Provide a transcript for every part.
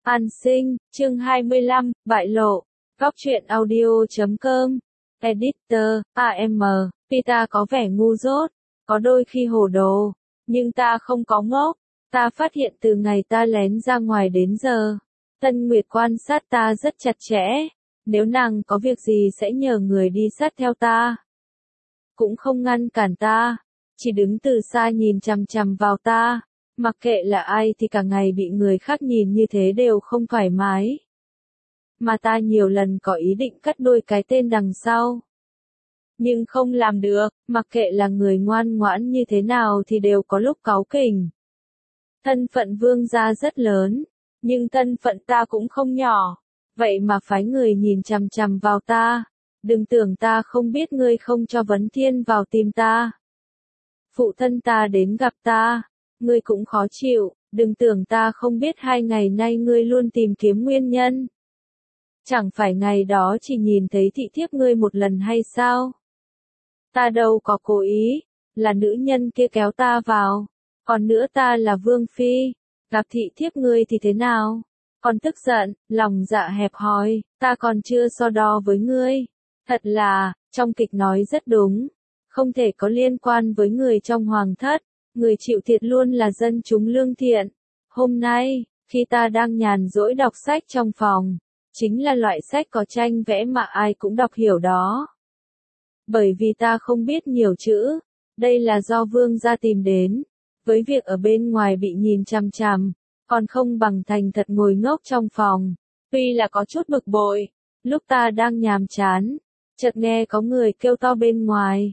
An sinh, chương 25, bại lộ. Góc truyện audio.com. Editor, AM. Ta có vẻ ngu dốt, có đôi khi hồ đồ, nhưng ta không có ngốc. Ta phát hiện từ ngày ta lén ra ngoài đến giờ, Tân Nguyệt quan sát ta rất chặt chẽ. Nếu nàng có việc gì sẽ nhờ người đi sát theo ta. Cũng không ngăn cản ta, chỉ đứng từ xa nhìn chằm chằm vào ta. Mặc kệ là ai thì cả ngày bị người khác nhìn như thế đều không thoải mái. Mà ta nhiều lần có ý định cắt đuôi cái tên đằng sau. Nhưng không làm được, mặc kệ là người ngoan ngoãn như thế nào thì đều có lúc cáu kỉnh. Thân phận vương gia rất lớn, nhưng thân phận ta cũng không nhỏ. Vậy mà phái người nhìn chằm chằm vào ta. Đừng tưởng ta không biết ngươi không cho Vấn Thiên vào tìm ta. Phụ thân ta đến gặp ta. Ngươi cũng khó chịu, đừng tưởng ta không biết 2 ngày nay ngươi luôn tìm kiếm nguyên nhân. Chẳng phải ngày đó chỉ nhìn thấy thị thiếp ngươi một lần hay sao? Ta đâu có cố ý, là nữ nhân kia kéo ta vào. Còn nữa ta là Vương Phi, gặp thị thiếp ngươi thì thế nào? Còn tức giận, lòng dạ hẹp hòi, ta còn chưa so đo với ngươi. Thật là, trong kịch nói rất đúng, không thể có liên quan với người trong hoàng thất. Người chịu thiệt luôn là dân chúng lương thiện. Hôm nay, khi ta đang nhàn rỗi đọc sách trong phòng, chính là loại sách có tranh vẽ mà ai cũng đọc hiểu đó. Bởi vì ta không biết nhiều chữ, đây là do vương gia tìm đến. Với việc ở bên ngoài bị nhìn chằm chằm, còn không bằng thành thật ngồi ngốc trong phòng. Tuy là có chút bực bội, lúc ta đang nhàm chán, chợt nghe có người kêu to bên ngoài.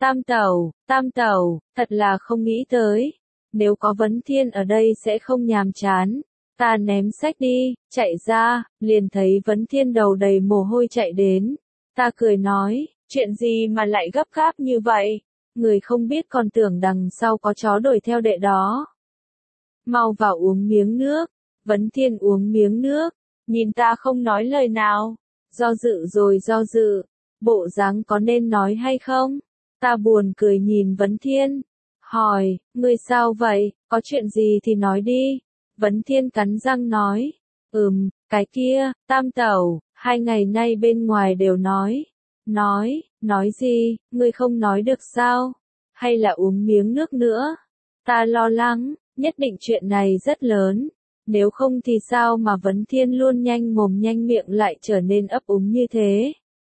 Tam tẩu, thật là không nghĩ tới. Nếu có Vấn Thiên ở đây sẽ không nhàm chán. Ta ném sách đi, chạy ra, liền thấy Vấn Thiên đầu đầy mồ hôi chạy đến. Ta cười nói, chuyện gì mà lại gấp gáp như vậy? Người không biết còn tưởng đằng sau có chó đuổi theo đệ đó. Mau vào uống miếng nước. Vấn Thiên uống miếng nước, nhìn ta không nói lời nào. Do dự rồi do dự, bộ dáng có nên nói hay không? Ta buồn cười nhìn Vấn Thiên, hỏi, ngươi sao vậy, có chuyện gì thì nói đi. Vấn Thiên cắn răng nói, cái kia, Tam tẩu, 2 ngày nay bên ngoài đều nói gì, ngươi không nói được sao, hay là uống miếng nước nữa. Ta lo lắng, nhất định chuyện này rất lớn, nếu không thì sao mà Vấn Thiên luôn nhanh mồm nhanh miệng lại trở nên ấp úng như thế.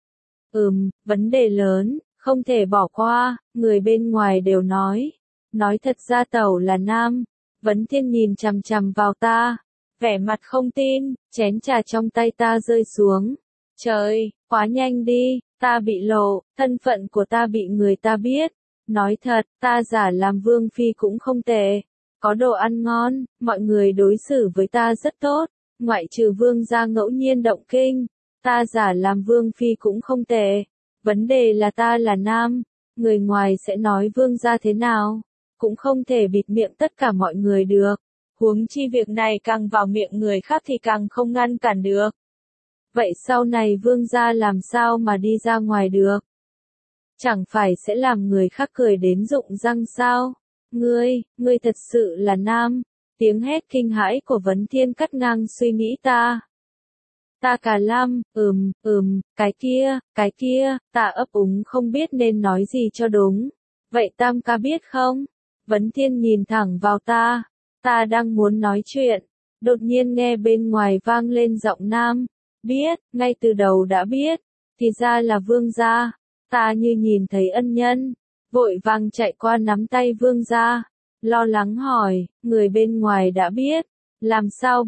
Vấn đề lớn. Không thể bỏ qua, người bên ngoài đều nói thật ra tẩu là nam. Vấn Thiên nhìn chằm chằm vào ta, vẻ mặt không tin, chén trà trong tay ta rơi xuống. Trời, quá nhanh đi, ta bị lộ, thân phận của ta bị người ta biết. Nói thật, ta giả làm Vương Phi cũng không tệ. Có đồ ăn ngon, mọi người đối xử với ta rất tốt, ngoại trừ vương gia ngẫu nhiên động kinh. Ta giả làm Vương Phi cũng không tệ. Vấn đề là ta là nam, người ngoài sẽ nói vương gia thế nào, cũng không thể bịt miệng tất cả mọi người được. Huống chi việc này càng vào miệng người khác thì càng không ngăn cản được. Vậy sau này vương gia làm sao mà đi ra ngoài được? Chẳng phải sẽ làm người khác cười đến rụng răng sao? Ngươi thật sự là nam. Tiếng hét kinh hãi của Vấn Thiên cắt ngang suy nghĩ ta. Ta cả lăm, cái kia, ta ấp úng không biết nên nói gì cho đúng. Vậy Tam ca biết không? Vấn Thiên nhìn thẳng vào ta. Ta đang muốn nói chuyện. Đột nhiên nghe bên ngoài vang lên giọng nam. Biết, ngay từ đầu đã biết. Thì ra là vương gia. Ta như nhìn thấy ân nhân. Vội vàng chạy qua nắm tay vương gia. Lo lắng hỏi, người bên ngoài đã biết. Làm sao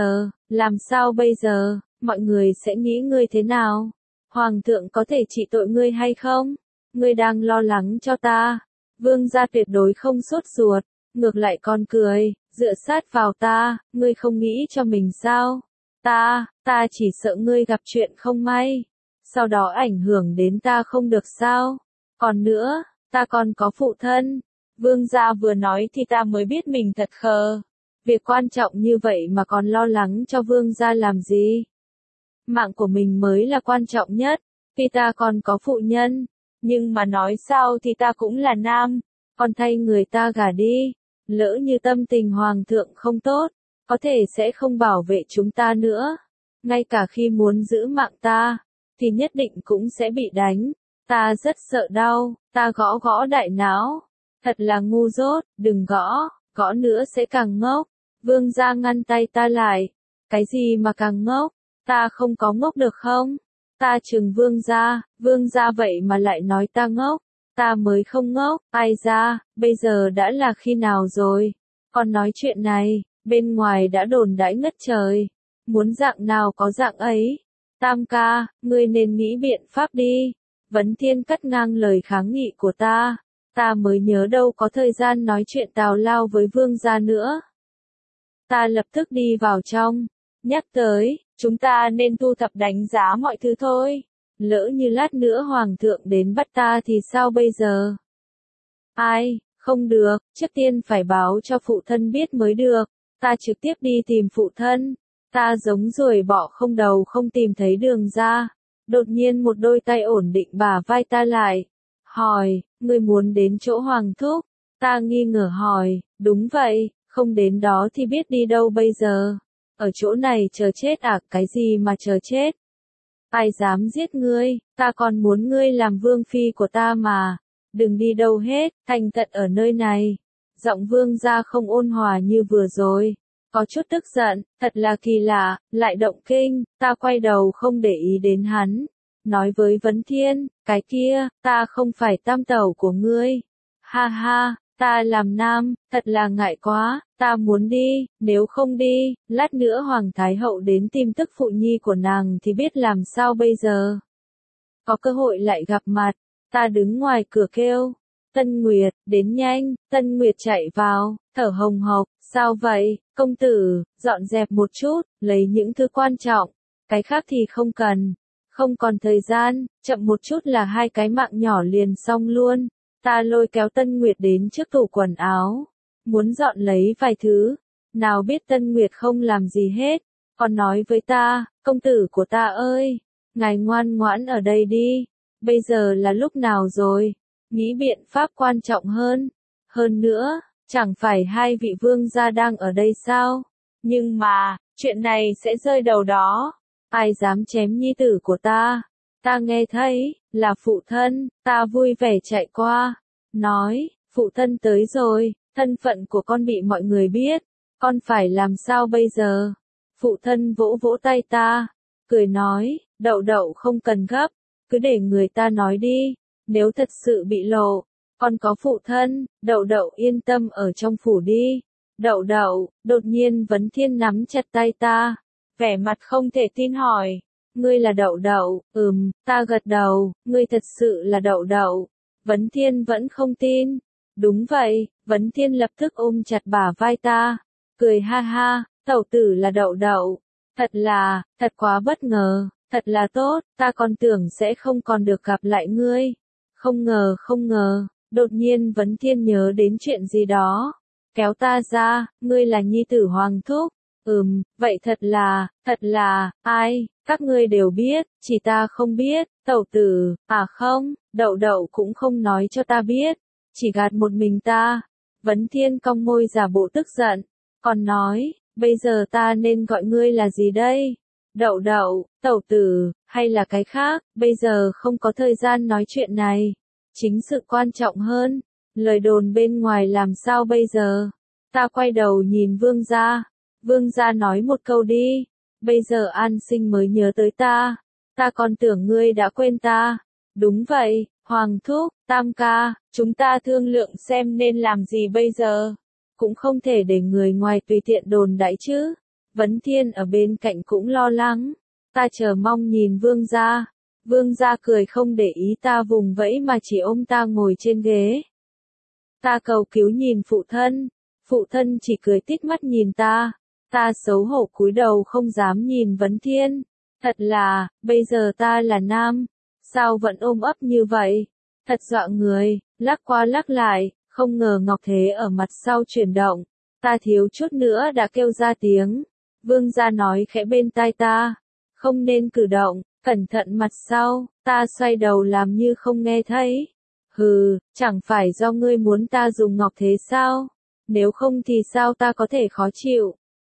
bây giờ? Mọi người sẽ nghĩ ngươi thế nào? Hoàng thượng có thể trị tội ngươi hay không? Ngươi đang lo lắng cho ta. Vương gia tuyệt đối không sốt ruột, ngược lại còn cười, dựa sát vào ta, ngươi không nghĩ cho mình sao? Ta chỉ sợ ngươi gặp chuyện không may, sau đó ảnh hưởng đến ta không được sao? Còn nữa, ta còn có phụ thân. Vương gia vừa nói thì ta mới biết mình thật khờ. Việc quan trọng như vậy mà còn lo lắng cho vương gia làm gì? Mạng của mình mới là quan trọng nhất, vì ta còn có phụ nhân. Nhưng mà nói sao thì ta cũng là nam, còn thay người ta gả đi. Lỡ như tâm tình hoàng thượng không tốt, có thể sẽ không bảo vệ chúng ta nữa. Ngay cả khi muốn giữ mạng ta, thì nhất định cũng sẽ bị đánh. Ta rất sợ đau, ta gõ gõ đại não. Thật là ngu dốt, đừng gõ, gõ nữa sẽ càng ngốc. Vương gia ngăn tay ta lại. Cái gì mà càng ngốc, ta không có ngốc được không? Ta trừng vương gia vậy mà lại nói ta ngốc. Ta mới không ngốc, ai ra, bây giờ đã là khi nào rồi? Còn nói chuyện này, bên ngoài đã đồn đãi ngất trời. Muốn dạng nào có dạng ấy. Tam ca, ngươi nên nghĩ biện pháp đi. Vấn Thiên cắt ngang lời kháng nghị của ta. Ta mới nhớ đâu có thời gian nói chuyện tào lao với vương gia nữa. Ta lập tức đi vào trong. Nhắc tới, chúng ta nên thu thập đánh giá mọi thứ thôi. Lỡ như lát nữa hoàng thượng đến bắt ta thì sao bây giờ? Ai, không được, trước tiên phải báo cho phụ thân biết mới được. Ta trực tiếp đi tìm phụ thân. Ta giống ruồi bọ không đầu không tìm thấy đường ra. Đột nhiên một đôi tay ổn định bả vai ta lại. Hỏi, ngươi muốn đến chỗ hoàng thúc? Ta nghi ngờ hỏi, đúng vậy, không đến đó thì biết đi đâu bây giờ? Ở chỗ này chờ chết à, cái gì mà chờ chết? Ai dám giết ngươi, ta còn muốn ngươi làm vương phi của ta mà. Đừng đi đâu hết, thành thật ở nơi này. Giọng vương gia không ôn hòa như vừa rồi. Có chút tức giận, thật là kỳ lạ, lại động kinh. Ta quay đầu không để ý đến hắn. Nói với Vấn Thiên, cái kia, ta không phải tam tẩu của ngươi. Ha ha, ta làm nam, thật là ngại quá, ta muốn đi, nếu không đi, lát nữa Hoàng Thái Hậu đến tìm tức phụ nhi của nàng thì biết làm sao bây giờ. Có cơ hội lại gặp mặt, ta đứng ngoài cửa kêu. Tân Nguyệt, đến nhanh, Tân Nguyệt chạy vào, thở hồng hộc, sao vậy, công tử, dọn dẹp một chút, lấy những thứ quan trọng, cái khác thì không cần. Không còn thời gian, chậm một chút là hai cái mạng nhỏ liền xong luôn. Ta lôi kéo Tân Nguyệt đến trước tủ quần áo, muốn dọn lấy vài thứ. Nào biết Tân Nguyệt không làm gì hết, còn nói với ta, công tử của ta ơi, ngài ngoan ngoãn ở đây đi, bây giờ là lúc nào rồi, nghĩ biện pháp quan trọng hơn. Hơn nữa, chẳng phải hai vị vương gia đang ở đây sao? Nhưng mà, chuyện này sẽ rơi đầu đó. Ai dám chém nhi tử của ta? Ta nghe thấy, là phụ thân, ta vui vẻ chạy qua. Nói, phụ thân tới rồi, thân phận của con bị mọi người biết. Con phải làm sao bây giờ? Phụ thân vỗ vỗ tay ta, cười nói, đậu đậu không cần gấp, cứ để người ta nói đi. Nếu thật sự bị lộ, con có phụ thân, đậu đậu yên tâm ở trong phủ đi. Đậu đậu, đột nhiên Vấn Thiên nắm chặt tay ta. Vẻ mặt không thể tin hỏi, ngươi là đậu đậu, ta gật đầu, ngươi thật sự là đậu đậu. Vấn Thiên vẫn không tin. Đúng vậy, Vấn Thiên lập tức ôm chặt bả vai ta, cười ha ha, tẩu tử là đậu đậu. Thật quá bất ngờ, thật là tốt, ta còn tưởng sẽ không còn được gặp lại ngươi. Không ngờ, đột nhiên Vấn Thiên nhớ đến chuyện gì đó. Kéo ta ra, ngươi là nhi tử hoàng thúc. Vậy thật là, ai, các ngươi đều biết, chỉ ta không biết, tẩu tử, à không, đậu đậu cũng không nói cho ta biết, chỉ gạt một mình ta. Vấn Thiên cong môi giả bộ tức giận, còn nói, bây giờ ta nên gọi ngươi là gì đây? Đậu đậu, tẩu tử, hay là cái khác, bây giờ không có thời gian nói chuyện này. Chính sự quan trọng hơn, lời đồn bên ngoài làm sao bây giờ? Ta quay đầu nhìn vương gia. Vương gia nói một câu đi, bây giờ An Sinh mới nhớ tới ta còn tưởng ngươi đã quên ta. Đúng vậy, Hoàng thúc, Tam ca, chúng ta thương lượng xem nên làm gì bây giờ. Cũng không thể để người ngoài tùy tiện đồn đãi chứ. Vấn Thiên ở bên cạnh cũng lo lắng. Ta chờ mong nhìn vương gia. Vương gia cười không để ý ta vùng vẫy mà chỉ ôm ta ngồi trên ghế. Ta cầu cứu nhìn phụ thân chỉ cười tít mắt nhìn ta. Ta xấu hổ cúi đầu không dám nhìn Vấn Thiên. Thật là, bây giờ ta là nam, sao vẫn ôm ấp như vậy? Thật dọa người, lắc qua lắc lại, không ngờ Ngọc Thế ở mặt sau chuyển động. Ta thiếu chút nữa đã kêu ra tiếng. Vương gia nói khẽ bên tai ta, không nên cử động, cẩn thận mặt sau. Ta xoay đầu làm như không nghe thấy. Hừ, chẳng phải do ngươi muốn ta dùng Ngọc Thế sao? Nếu không thì sao ta có thể khó chịu?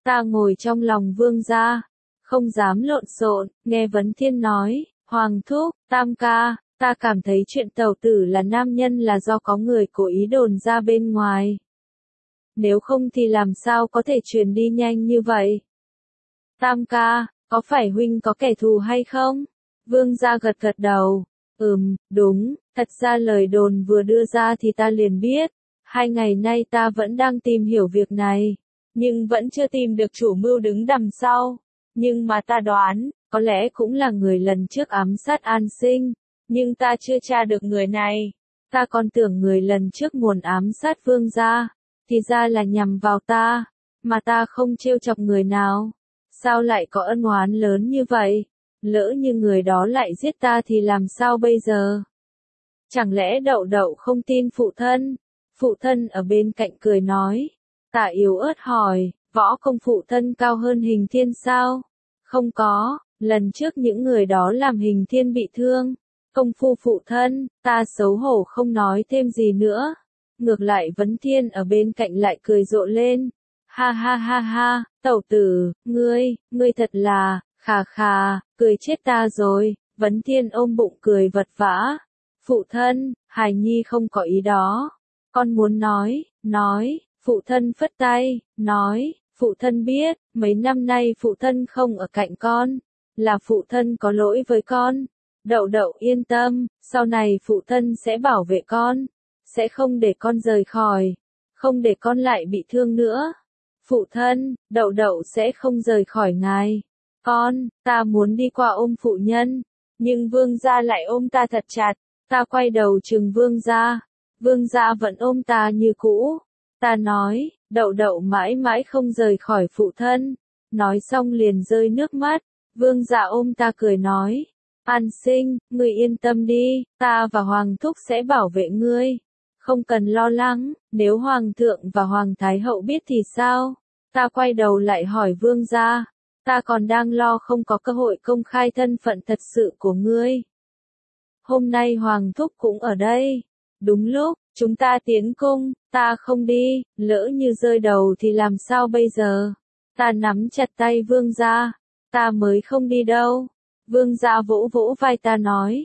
Ta ngồi trong lòng vương gia, không dám lộn xộn, nghe Vấn Thiên nói, Hoàng thúc, Tam ca, ta cảm thấy chuyện tẩu tử là nam nhân là do có người cố ý đồn ra bên ngoài. Nếu không thì làm sao có thể truyền đi nhanh như vậy? Tam ca, có phải huynh có kẻ thù hay không? Vương gia gật gật đầu. Đúng, thật ra lời đồn vừa đưa ra thì ta liền biết. 2 ngày nay ta vẫn đang tìm hiểu việc này, nhưng vẫn chưa tìm được chủ mưu đứng đằng sau. Nhưng mà ta đoán, có lẽ cũng là người lần trước ám sát An Sinh, nhưng ta chưa tra được người này. Ta còn tưởng người lần trước muốn ám sát vương gia, thì ra là nhằm vào ta, mà ta không trêu chọc người nào. Sao lại có ân oán lớn như vậy? Lỡ như người đó lại giết ta thì làm sao bây giờ? Chẳng lẽ Đậu Đậu không tin phụ thân? Phụ thân ở bên cạnh cười nói. Tạ yếu ớt hỏi, võ công phụ thân cao hơn Hình Thiên sao? Không có, lần trước những người đó làm Hình Thiên bị thương. Công phu phụ thân, ta xấu hổ không nói thêm gì nữa. Ngược lại Vấn Thiên ở bên cạnh lại cười rộ lên. Ha ha ha ha, tẩu tử, ngươi thật là, khà, cười chết ta rồi. Vấn Thiên ôm bụng cười vật vã. Phụ thân, hài nhi không có ý đó. Con muốn nói, phụ thân phất tay, nói, phụ thân biết, mấy năm nay phụ thân không ở cạnh con, là phụ thân có lỗi với con. Đậu Đậu yên tâm, sau này phụ thân sẽ bảo vệ con, sẽ không để con rời khỏi, không để con lại bị thương nữa. Phụ thân, Đậu Đậu sẽ không rời khỏi ngài. Ta muốn đi qua ôm phụ nhân, nhưng vương gia lại ôm ta thật chặt. Ta quay đầu trừng vương gia vẫn ôm ta như cũ. Ta nói, Đậu Đậu mãi mãi không rời khỏi phụ thân. Nói xong liền rơi nước mắt. Vương gia ôm ta cười nói, An Sinh, ngươi yên tâm đi, ta và Hoàng thúc sẽ bảo vệ ngươi. Không cần lo lắng, nếu Hoàng thượng và Hoàng Thái hậu biết thì sao? Ta quay đầu lại hỏi vương gia, ta còn đang lo không có cơ hội công khai thân phận thật sự của ngươi. Hôm nay Hoàng thúc cũng ở đây. Đúng lúc, chúng ta tiến cung, ta không đi, lỡ như rơi đầu thì làm sao bây giờ? Ta nắm chặt tay vương gia, ta mới không đi đâu. Vương gia vỗ vỗ vai ta nói,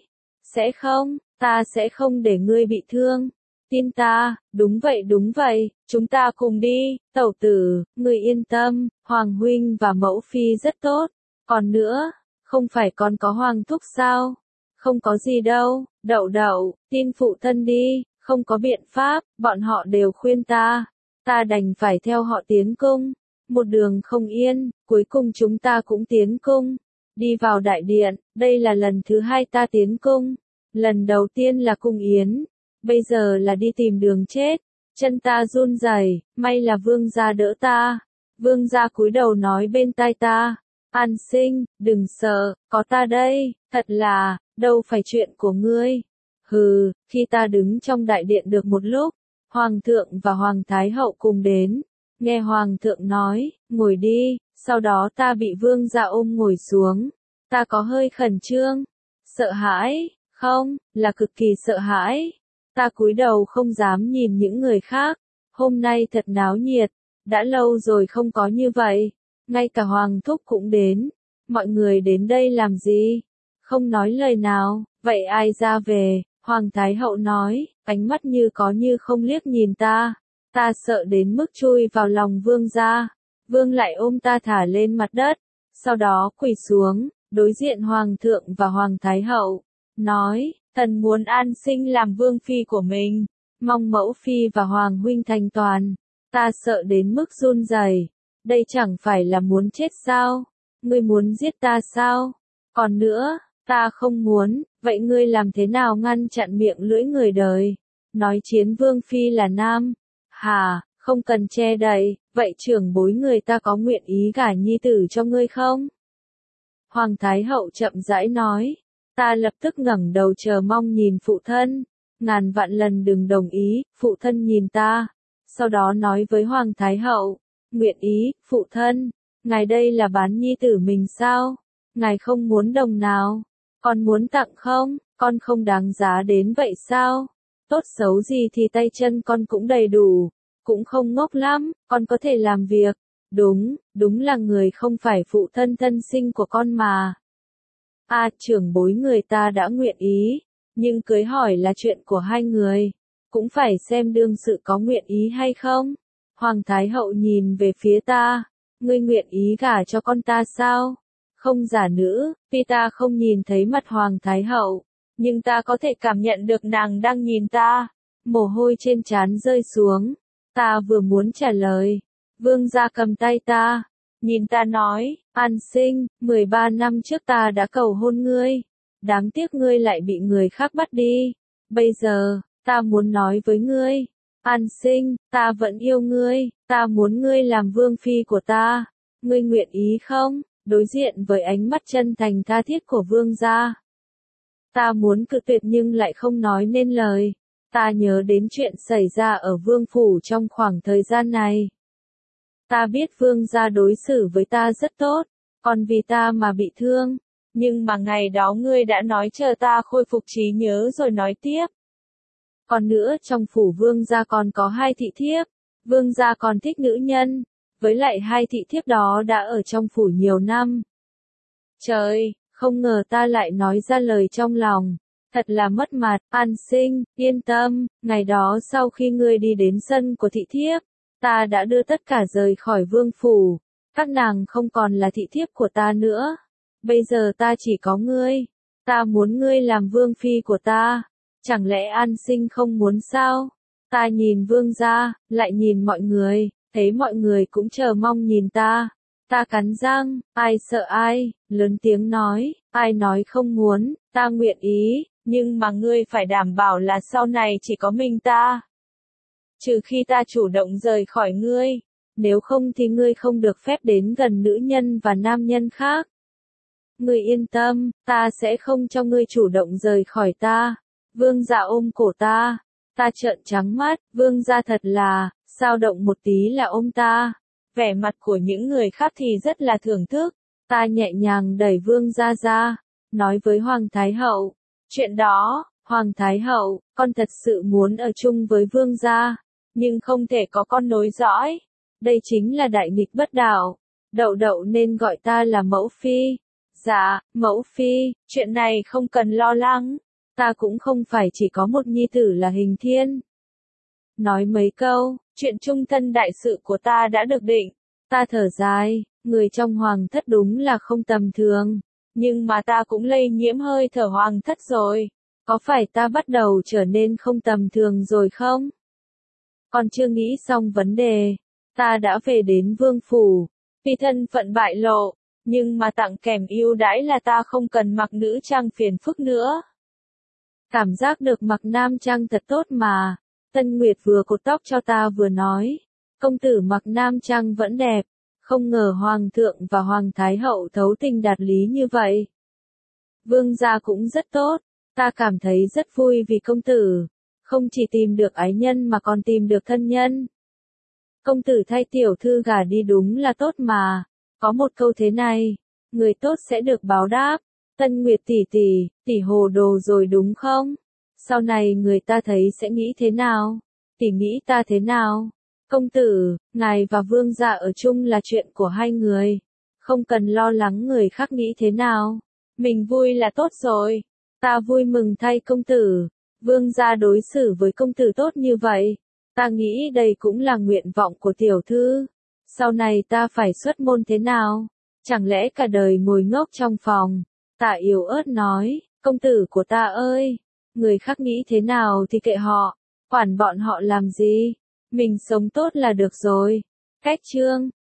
ta sẽ không để ngươi bị thương. Tin ta, đúng vậy, chúng ta cùng đi, tẩu tử, ngươi yên tâm, Hoàng huynh và mẫu phi rất tốt. Còn nữa, không phải còn có Hoàng thúc sao? Không có gì đâu, Đậu Đậu, tin phụ thân đi, không có biện pháp, bọn họ đều khuyên ta. Ta đành phải theo họ tiến cung. Một đường không yên, cuối cùng chúng ta cũng tiến cung. Đi vào đại điện, đây là lần thứ 2 ta tiến cung. Lần đầu tiên là cung yến, bây giờ là đi tìm đường chết. Chân ta run rẩy, may là vương gia đỡ ta. Vương gia cúi đầu nói bên tai ta, An Sinh, đừng sợ, có ta đây, thật là, đâu phải chuyện của ngươi. Khi ta đứng trong đại điện được một lúc, Hoàng thượng và Hoàng Thái hậu cùng đến. Nghe Hoàng thượng nói, ngồi đi, sau đó ta bị vương gia ôm ngồi xuống. Ta có hơi khẩn trương, sợ hãi, không, là cực kỳ sợ hãi. Ta cúi đầu không dám nhìn những người khác. Hôm nay thật náo nhiệt, đã lâu rồi không có như vậy. Ngay cả Hoàng thúc cũng đến. Mọi người đến đây làm gì? Không nói lời nào, vậy ai ra về? Hoàng Thái hậu nói, ánh mắt như có như không liếc nhìn ta. Ta sợ đến mức chui vào lòng vương gia. Vương lại ôm ta thả lên mặt đất, sau đó quỳ xuống, đối diện Hoàng thượng và Hoàng Thái hậu, nói, thần muốn An Sinh làm vương phi của mình, mong mẫu phi và Hoàng huynh thành toàn. Ta sợ đến mức run rẩy. Đây chẳng phải là muốn chết sao? Ngươi muốn giết ta sao? Còn nữa, ta không muốn, vậy ngươi làm thế nào ngăn chặn miệng lưỡi người đời? Nói chiến vương phi là nam. Hà, không cần che đậy, vậy trưởng bối người ta có nguyện ý gả nhi tử cho ngươi không? Hoàng Thái hậu chậm rãi nói. Ta lập tức ngẩng đầu chờ mong nhìn phụ thân. Ngàn vạn lần đừng đồng ý, phụ thân nhìn ta. Sau đó nói với Hoàng Thái hậu, nguyện ý, phụ thân, ngài đây là bán nhi tử mình sao? Ngài không muốn đồng nào? Con muốn tặng không? Con không đáng giá đến vậy sao? Tốt xấu gì thì tay chân con cũng đầy đủ, cũng không ngốc lắm, con có thể làm việc. Đúng là người không phải phụ thân thân sinh của con mà. Trưởng bối người ta đã nguyện ý, nhưng cưới hỏi là chuyện của hai người, cũng phải xem đương sự có nguyện ý hay không. Hoàng Thái Hậu nhìn về phía ta, ngươi nguyện ý gả cho con ta sao? Không giả nữ, tuy ta không nhìn thấy mặt Hoàng Thái Hậu, nhưng ta có thể cảm nhận được nàng đang nhìn ta. Mồ hôi trên trán rơi xuống, ta vừa muốn trả lời, Vương gia cầm tay ta, nhìn ta nói, An Sinh, 13 năm trước ta đã cầu hôn ngươi, đáng tiếc ngươi lại bị người khác bắt đi. Bây giờ, ta muốn nói với ngươi, An Sinh, ta vẫn yêu ngươi, ta muốn ngươi làm vương phi của ta, ngươi nguyện ý không? Đối diện với ánh mắt chân thành tha thiết của vương gia, ta muốn cự tuyệt nhưng lại không nói nên lời. Ta nhớ đến chuyện xảy ra ở vương phủ trong khoảng thời gian này. Ta biết vương gia đối xử với ta rất tốt, còn vì ta mà bị thương. Nhưng mà ngày đó ngươi đã nói chờ ta khôi phục trí nhớ rồi nói tiếp. Còn nữa trong phủ vương gia còn có 2 thị thiếp. Vương gia còn thích nữ nhân. Với lại 2 thị thiếp đó đã ở trong phủ nhiều năm. Trời, không ngờ ta lại nói ra lời trong lòng. Thật là mất mặt. An Sinh, yên tâm, ngày đó sau khi ngươi đi đến sân của thị thiếp, ta đã đưa tất cả rời khỏi vương phủ. Các nàng không còn là thị thiếp của ta nữa. Bây giờ ta chỉ có ngươi. Ta muốn ngươi làm vương phi của ta. Chẳng lẽ An Sinh không muốn sao? Ta nhìn vương gia, lại nhìn mọi người, thấy mọi người cũng chờ mong nhìn ta. Ta cắn răng, ai sợ ai, lớn tiếng nói, ai nói không muốn, ta nguyện ý, nhưng mà ngươi phải đảm bảo là sau này chỉ có mình ta. Trừ khi ta chủ động rời khỏi ngươi, nếu không thì ngươi không được phép đến gần nữ nhân và nam nhân khác. Ngươi yên tâm, ta sẽ không cho ngươi chủ động rời khỏi ta. Vương gia ôm cổ ta. Ta trợn trắng mắt, vương gia thật là, sao động một tí là ôm ta. Vẻ mặt của những người khác thì rất là thưởng thức. Ta nhẹ nhàng đẩy vương gia ra, nói với Hoàng Thái Hậu. Chuyện đó, Hoàng Thái Hậu, con thật sự muốn ở chung với vương gia, nhưng không thể có con nối dõi. Đây chính là đại nghịch bất đạo. Đậu đậu nên gọi ta là mẫu phi. Dạ, mẫu phi, chuyện này không cần lo lắng. Ta cũng không phải chỉ có một nhi tử là Hình Thiên. Nói mấy câu, chuyện chung thân đại sự của ta đã được định. Ta thở dài, người trong hoàng thất đúng là không tầm thường. Nhưng mà ta cũng lây nhiễm hơi thở hoàng thất rồi. Có phải ta bắt đầu trở nên không tầm thường rồi không? Còn chưa nghĩ xong vấn đề. Ta đã về đến vương phủ. Vì thân phận bại lộ. Nhưng mà tặng kèm ưu đãi là ta không cần mặc nữ trang phiền phức nữa. Cảm giác được mặc nam trang thật tốt mà. Tân Nguyệt vừa cột tóc cho ta vừa nói. Công tử mặc nam trang vẫn đẹp. Không ngờ Hoàng thượng và Hoàng Thái Hậu thấu tình đạt lý như vậy. Vương gia cũng rất tốt. Ta cảm thấy rất vui vì công tử. Không chỉ tìm được ái nhân mà còn tìm được thân nhân. Công tử thay tiểu thư gả đi đúng là tốt mà. Có một câu thế này. Người tốt sẽ được báo đáp. Tân Nguyệt tỷ hồ đồ rồi đúng không? Sau này người ta thấy sẽ nghĩ thế nào? Tỷ nghĩ ta thế nào? Công tử, ngài và vương gia ở chung là chuyện của hai người. Không cần lo lắng người khác nghĩ thế nào. Mình vui là tốt rồi. Ta vui mừng thay công tử. Vương gia đối xử với công tử tốt như vậy. Ta nghĩ đây cũng là nguyện vọng của tiểu thư. Sau này ta phải xuất môn thế nào? Chẳng lẽ cả đời ngồi ngốc trong phòng? Tạ yếu ớt nói, công tử của ta ơi, người khác nghĩ thế nào thì kệ họ, quản bọn họ làm gì, mình sống tốt là được rồi. Cách chương